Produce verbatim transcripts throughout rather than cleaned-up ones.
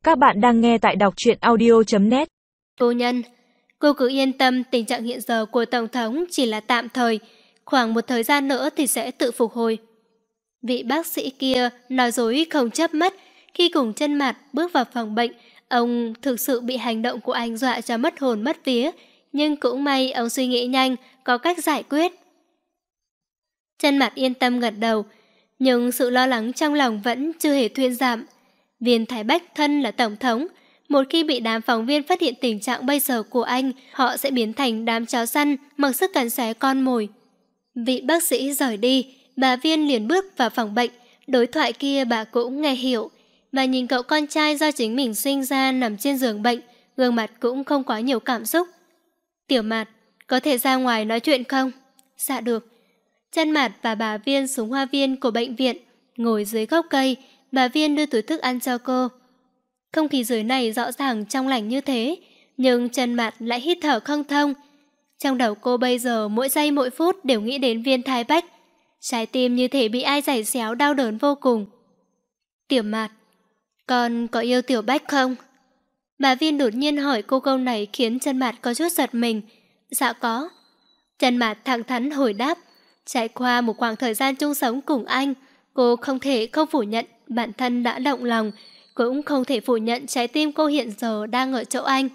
Các bạn đang nghe tại đọc truyện audio chấm net. Phu nhân, cô cứ yên tâm, tình trạng hiện giờ của Tổng thống chỉ là tạm thời, khoảng một thời gian nữa thì sẽ tự phục hồi. Vị bác sĩ kia nói dối không chớp mắt. Khi cùng Chân Mạt bước vào phòng bệnh, ông thực sự bị hành động của anh dọa cho mất hồn mất vía, nhưng cũng may ông suy nghĩ nhanh, có cách giải quyết. Chân Mạt yên tâm gật đầu, nhưng sự lo lắng trong lòng vẫn chưa hề thuyên giảm. Viên Thái Bách thân là Tổng thống, một khi bị đám phóng viên phát hiện tình trạng bây giờ của anh, họ sẽ biến thành đám chó săn mặc sức cắn xé con mồi. Vị bác sĩ rời đi, bà Viên liền bước vào phòng bệnh. Đối thoại kia bà cũng nghe hiểu. Bà nhìn cậu con trai do chính mình sinh ra nằm trên giường bệnh, gương mặt cũng không quá nhiều cảm xúc. Tiểu Mạt, có thể ra ngoài nói chuyện không? Dạ được. Chân Mạt và bà Viên xuống hoa viên của bệnh viện, ngồi dưới gốc cây. Bà Viên đưa túi thức ăn cho cô. Không khí dưới này rõ ràng trong lành như thế, nhưng Chân Mạt lại hít thở không thông. Trong đầu cô bây giờ mỗi giây mỗi phút đều nghĩ đến Viên Thái Bách. Trái tim như thể bị ai giày xéo, đau đớn vô cùng. Tiểu Mạt, con có yêu Tiểu Bách không? Bà Viên đột nhiên hỏi cô câu này khiến Chân Mạt có chút giật mình. Dạ có. Chân Mạt thẳng thắn hồi đáp. Trải qua một khoảng thời gian chung sống cùng anh, cô không thể không phủ nhận bản thân đã động lòng, cũng không thể phủ nhận trái tim cô hiện giờ đang ở chỗ anh.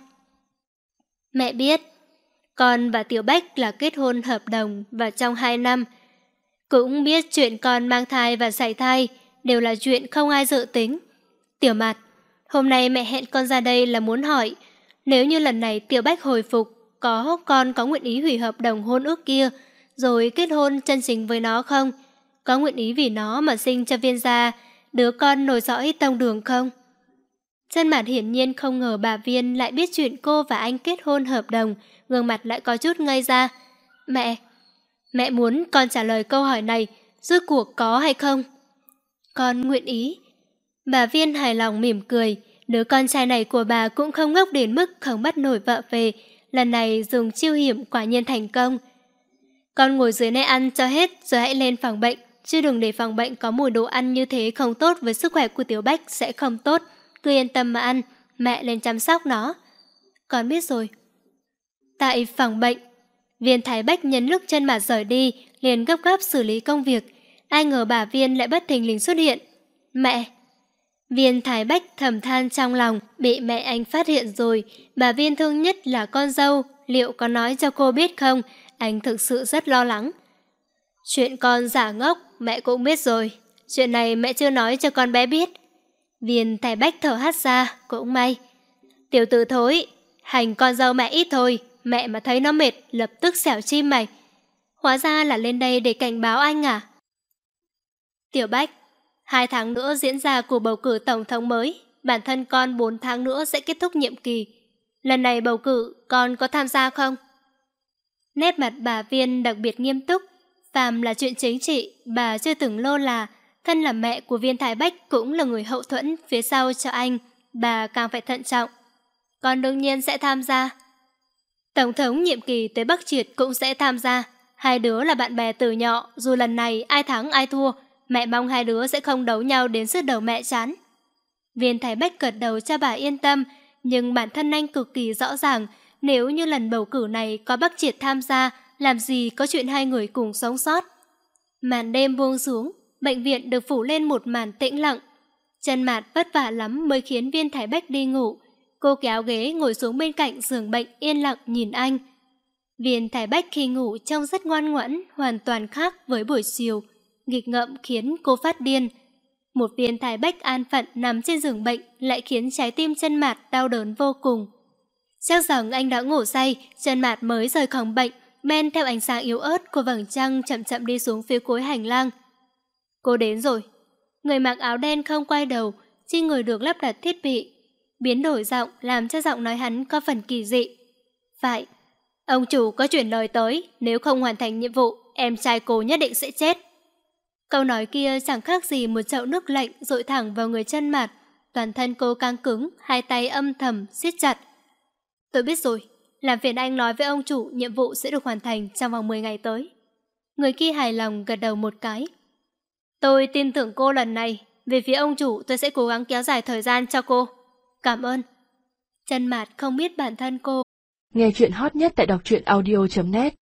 Mẹ biết, con và Tiểu Bách là kết hôn hợp đồng và trong hai năm. Cũng biết chuyện con mang thai và sảy thai đều là chuyện không ai dự tính. Tiểu Mạt, hôm nay mẹ hẹn con ra đây là muốn hỏi, nếu như lần này Tiểu Bách hồi phục, có con có nguyện ý hủy hợp đồng hôn ước kia, rồi kết hôn chân chính với nó không? Có nguyện ý vì nó mà sinh cho Viên gia đứa con nối dõi tông đường không? Chân Mạt hiển nhiên không ngờ bà Viên lại biết chuyện cô và anh kết hôn hợp đồng, gương mặt lại có chút ngây ra. Mẹ, mẹ muốn con trả lời câu hỏi này, rốt cuộc có hay không? Con nguyện ý. Bà Viên hài lòng mỉm cười, đứa con trai này của bà cũng không ngốc đến mức không bắt nổi vợ về, lần này dùng chiêu hiểm quả nhiên thành công. Con ngồi dưới này ăn cho hết rồi hãy lên phòng bệnh, chứ đừng để phòng bệnh có mùi đồ ăn như thế không tốt với sức khỏe của Tiểu Bách sẽ không tốt. Cứ yên tâm mà ăn, mẹ lên chăm sóc nó. Con biết rồi. Tại phòng bệnh, Viên Thái Bách nhân lúc Chân Mạt rời đi, liền gấp gáp xử lý công việc. Ai ngờ bà Viên lại bất thình lình xuất hiện. Mẹ! Viên Thái Bách thầm than trong lòng, bị mẹ anh phát hiện rồi. Bà Viên thương nhất là con dâu, liệu có nói cho cô biết không? Anh thực sự rất lo lắng. Chuyện con giả ngốc, mẹ cũng biết rồi. Chuyện này mẹ chưa nói cho con bé biết. Viên Thái Bách thở hắt ra, cũng may. Tiểu tử thối, hành con dâu mẹ ít thôi, mẹ mà thấy nó mệt, lập tức xẻo chim mày. Hóa ra là lên đây để cảnh báo anh à? Tiểu Bách, hai tháng nữa diễn ra cuộc bầu cử tổng thống mới, bản thân con bốn tháng nữa sẽ kết thúc nhiệm kỳ. Lần này bầu cử, con có tham gia không? Nét mặt bà Viên đặc biệt nghiêm túc. Phàm là chuyện chính trị, bà chưa từng lơ là. Thân là mẹ của Viên Thái Bách cũng là người hậu thuẫn phía sau cho anh, bà càng phải thận trọng. Con đương nhiên sẽ tham gia. Tổng thống nhiệm kỳ tới Bắc Triệt cũng sẽ tham gia. Hai đứa là bạn bè từ nhỏ, dù lần này ai thắng ai thua, mẹ mong hai đứa sẽ không đấu nhau đến sứt đầu mẹ chán. Viên Thái Bách gật đầu cho bà yên tâm, nhưng bản thân anh cực kỳ rõ ràng, nếu như lần bầu cử này có Bắc Triệt tham gia, làm gì có chuyện hai người cùng sống sót. Màn đêm buông xuống, bệnh viện được phủ lên một màn tĩnh lặng. Chân Mạt vất vả lắm mới khiến Viên Thái Bách đi ngủ. Cô kéo ghế ngồi xuống bên cạnh giường bệnh yên lặng nhìn anh. Viên Thái Bách khi ngủ trông rất ngoan ngoãn, hoàn toàn khác với buổi chiều. Nghịch ngợm khiến cô phát điên. Một Viên Thái Bách an phận nằm trên giường bệnh lại khiến trái tim Chân Mạt đau đớn vô cùng. Chắc rằng anh đã ngủ say, Chân Mạt mới rời phòng bệnh, men theo ánh sáng yếu ớt của vầng trăng chậm chậm đi xuống phía cuối hành lang. Cô đến rồi. Người mặc áo đen không quay đầu, chỉ người được lắp đặt thiết bị. Biến đổi giọng làm cho giọng nói hắn có phần kỳ dị. Phải, ông chủ có chuyển lời tới, nếu không hoàn thành nhiệm vụ, em trai cô nhất định sẽ chết. Câu nói kia chẳng khác gì một chậu nước lạnh dội thẳng vào người Chân Mạt. Toàn thân cô căng cứng, hai tay âm thầm siết chặt. Tôi biết rồi, làm phiền anh nói với ông chủ nhiệm vụ sẽ được hoàn thành trong vòng mười ngày tới. Người kia hài lòng gật đầu một cái. Tôi tin tưởng cô lần này, về phía ông chủ tôi sẽ cố gắng kéo dài thời gian cho cô. Cảm ơn. Chân Mạt không biết bản thân cô. Nghe chuyện hot nhất tại đọc truyện audio chấm net